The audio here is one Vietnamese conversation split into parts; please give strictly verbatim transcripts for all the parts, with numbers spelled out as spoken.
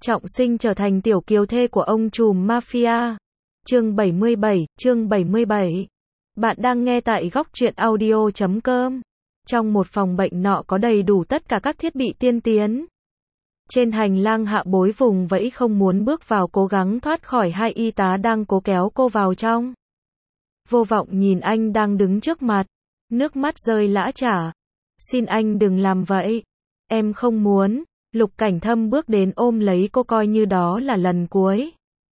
Trọng sinh trở thành tiểu kiều thê của ông trùm mafia. Chương bảy mươi bảy, chương bảy mươi bảy. Bạn đang nghe tại góc truyện audio chấm com. Trong một phòng bệnh nọ có đầy đủ tất cả các thiết bị tiên tiến. Trên hành lang Hạ Bối vùng vẫy không muốn bước vào, cố gắng thoát khỏi hai y tá đang cố kéo cô vào trong. Vô Vọng nhìn anh đang đứng trước mặt, nước mắt rơi lã chả. Xin anh đừng làm vậy. Em không muốn. Lục Cảnh Thâm bước đến ôm lấy cô, coi như đó là lần cuối.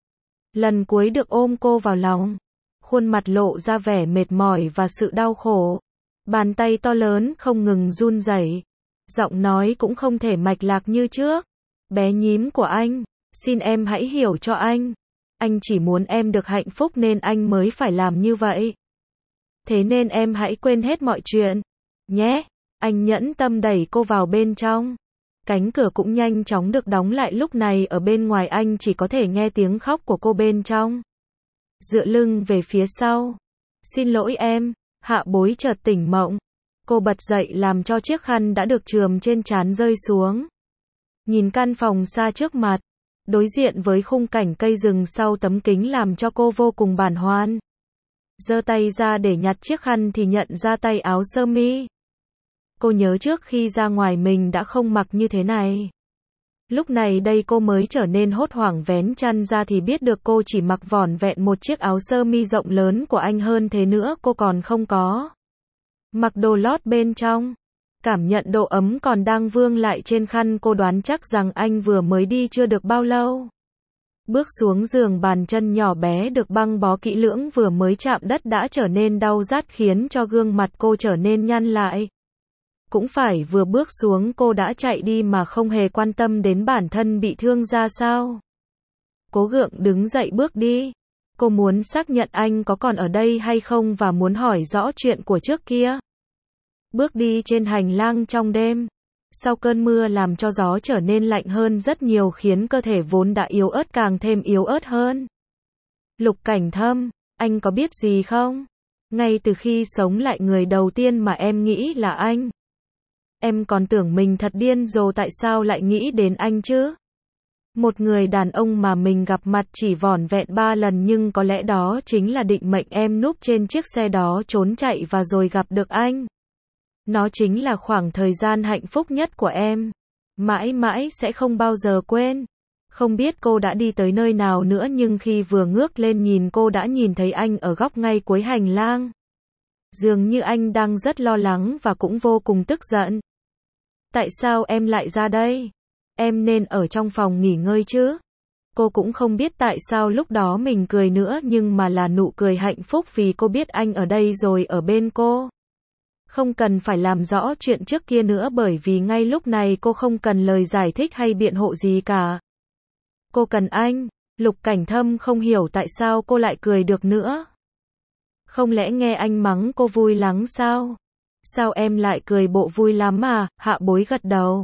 Lần cuối được ôm cô vào lòng. Khuôn mặt lộ ra vẻ mệt mỏi và sự đau khổ. Bàn tay to lớn không ngừng run rẩy. Giọng nói cũng không thể mạch lạc như trước. Bé nhím của anh, xin em hãy hiểu cho anh. Anh chỉ muốn em được hạnh phúc nên anh mới phải làm như vậy. Thế nên em hãy quên hết mọi chuyện. Nhé. Anh nhẫn tâm đẩy cô vào bên trong. Cánh cửa cũng nhanh chóng được đóng lại, lúc này ở bên ngoài anh chỉ có thể nghe tiếng khóc của cô bên trong. Dựa lưng về phía sau. Xin lỗi em. Hạ Bối chợt tỉnh mộng. Cô bật dậy làm cho chiếc khăn đã được chườm trên trán rơi xuống. Nhìn căn phòng xa trước mặt, đối diện với khung cảnh cây rừng sau tấm kính làm cho cô vô cùng bàng hoàng. Giơ tay ra để nhặt chiếc khăn thì nhận ra tay áo sơ mi. Cô nhớ trước khi ra ngoài mình đã không mặc như thế này. Lúc này đây cô mới trở nên hốt hoảng, vén chăn ra thì biết được cô chỉ mặc vỏn vẹn một chiếc áo sơ mi rộng lớn của anh, hơn thế nữa cô còn không có mặc đồ lót bên trong. Cảm nhận độ ấm còn đang vương lại trên khăn, cô đoán chắc rằng anh vừa mới đi chưa được bao lâu. Bước xuống giường, bàn chân nhỏ bé được băng bó kỹ lưỡng vừa mới chạm đất đã trở nên đau rát, khiến cho gương mặt cô trở nên nhăn lại. Cũng phải vừa bước xuống cô đã chạy đi mà không hề quan tâm đến bản thân bị thương ra sao. Cố gượng đứng dậy bước đi. Cô muốn xác nhận anh có còn ở đây hay không và muốn hỏi rõ chuyện của trước kia. Bước đi trên hành lang trong đêm. Sau cơn mưa làm cho gió trở nên lạnh hơn rất nhiều, khiến cơ thể vốn đã yếu ớt càng thêm yếu ớt hơn. Lục Cảnh Thâm, anh có biết gì không? Ngay từ khi sống lại, người đầu tiên mà em nghĩ là anh. Em còn tưởng mình thật điên rồi, tại sao lại nghĩ đến anh chứ? Một người đàn ông mà mình gặp mặt chỉ vỏn vẹn ba lần, nhưng có lẽ đó chính là định mệnh. Em núp trên chiếc xe đó trốn chạy và rồi gặp được anh. Nó chính là khoảng thời gian hạnh phúc nhất của em. Mãi mãi sẽ không bao giờ quên. Không biết cô đã đi tới nơi nào nữa, nhưng khi vừa ngước lên nhìn, cô đã nhìn thấy anh ở góc ngay cuối hành lang. Dường như anh đang rất lo lắng và cũng vô cùng tức giận. Tại sao em lại ra đây? Em nên ở trong phòng nghỉ ngơi chứ. Cô cũng không biết tại sao lúc đó mình cười nữa, nhưng mà là nụ cười hạnh phúc vì cô biết anh ở đây rồi, ở bên cô. Không cần phải làm rõ chuyện trước kia nữa, bởi vì ngay lúc này cô không cần lời giải thích hay biện hộ gì cả. Cô cần anh. Lục Cảnh Thâm không hiểu tại sao cô lại cười được nữa. Không lẽ nghe anh mắng cô vui lắm sao? Sao em lại cười bộ vui lắm à? Hạ Bối gật đầu.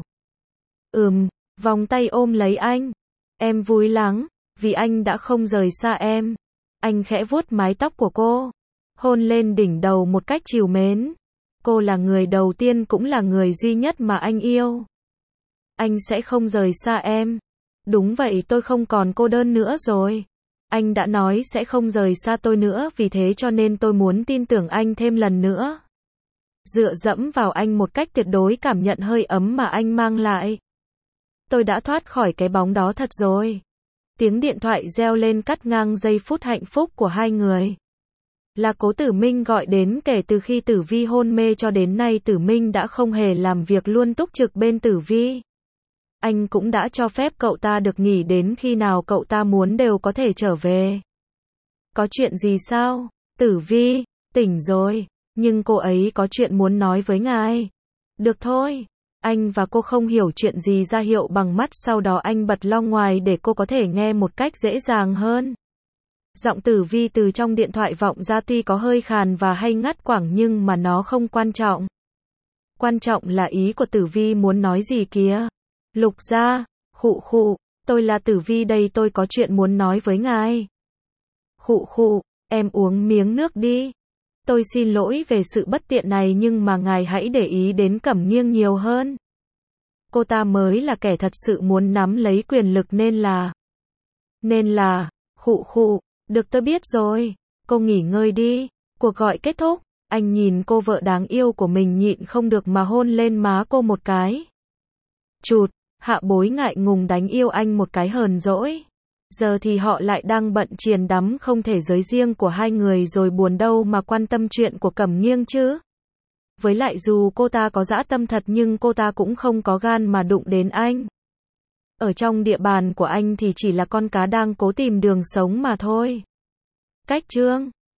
Ừm, vòng tay ôm lấy anh. Em vui lắm, vì anh đã không rời xa em. Anh khẽ vuốt mái tóc của cô, hôn lên đỉnh đầu một cách trìu mến. Cô là người đầu tiên cũng là người duy nhất mà anh yêu. Anh sẽ không rời xa em. Đúng vậy, tôi không còn cô đơn nữa rồi. Anh đã nói sẽ không rời xa tôi nữa, vì thế cho nên tôi muốn tin tưởng anh thêm lần nữa. Dựa dẫm vào anh một cách tuyệt đối, cảm nhận hơi ấm mà anh mang lại. Tôi đã thoát khỏi cái bóng đó thật rồi. Tiếng điện thoại reo lên cắt ngang giây phút hạnh phúc của hai người. Là Cố Tử Minh gọi đến. Kể từ khi Tử Vi hôn mê cho đến nay, Tử Minh đã không hề làm việc, luôn túc trực bên Tử Vi. Anh cũng đã cho phép cậu ta được nghỉ đến khi nào cậu ta muốn đều có thể trở về. Có chuyện gì sao? Tử Vi, tỉnh rồi, nhưng cô ấy có chuyện muốn nói với ngài. Được thôi. Anh và cô không hiểu chuyện gì ra hiệu bằng mắt, sau đó anh bật loa ngoài để cô có thể nghe một cách dễ dàng hơn. Giọng Tử Vi từ trong điện thoại vọng ra tuy có hơi khàn và hay ngắt quãng, nhưng mà nó không quan trọng. Quan trọng là ý của Tử Vi muốn nói gì kìa. Lục gia, khụ khụ, tôi là Tử Vi đây, tôi có chuyện muốn nói với ngài. Khụ khụ, em uống miếng nước đi. Tôi xin lỗi về sự bất tiện này, nhưng mà ngài hãy để ý đến Cẩm Nghiêng nhiều hơn. cô ta mới là kẻ thật sự muốn nắm lấy quyền lực nên là... Nên là... Khụ khụ, được tôi biết rồi. Cô nghỉ ngơi đi. Cuộc gọi kết thúc, anh nhìn cô vợ đáng yêu của mình nhịn không được mà hôn lên má cô một cái. Chụt, Hạ Bối ngại ngùng đánh yêu anh một cái hờn dỗi. Giờ thì họ lại đang bận triền đắm không thể giới riêng của hai người rồi buồn đâu mà quan tâm chuyện của Cẩm Nghiêng chứ. Với lại dù cô ta có dã tâm thật nhưng cô ta cũng không có gan mà đụng đến anh. Ở trong địa bàn của anh thì chỉ là con cá đang cố tìm đường sống mà thôi. Cách chương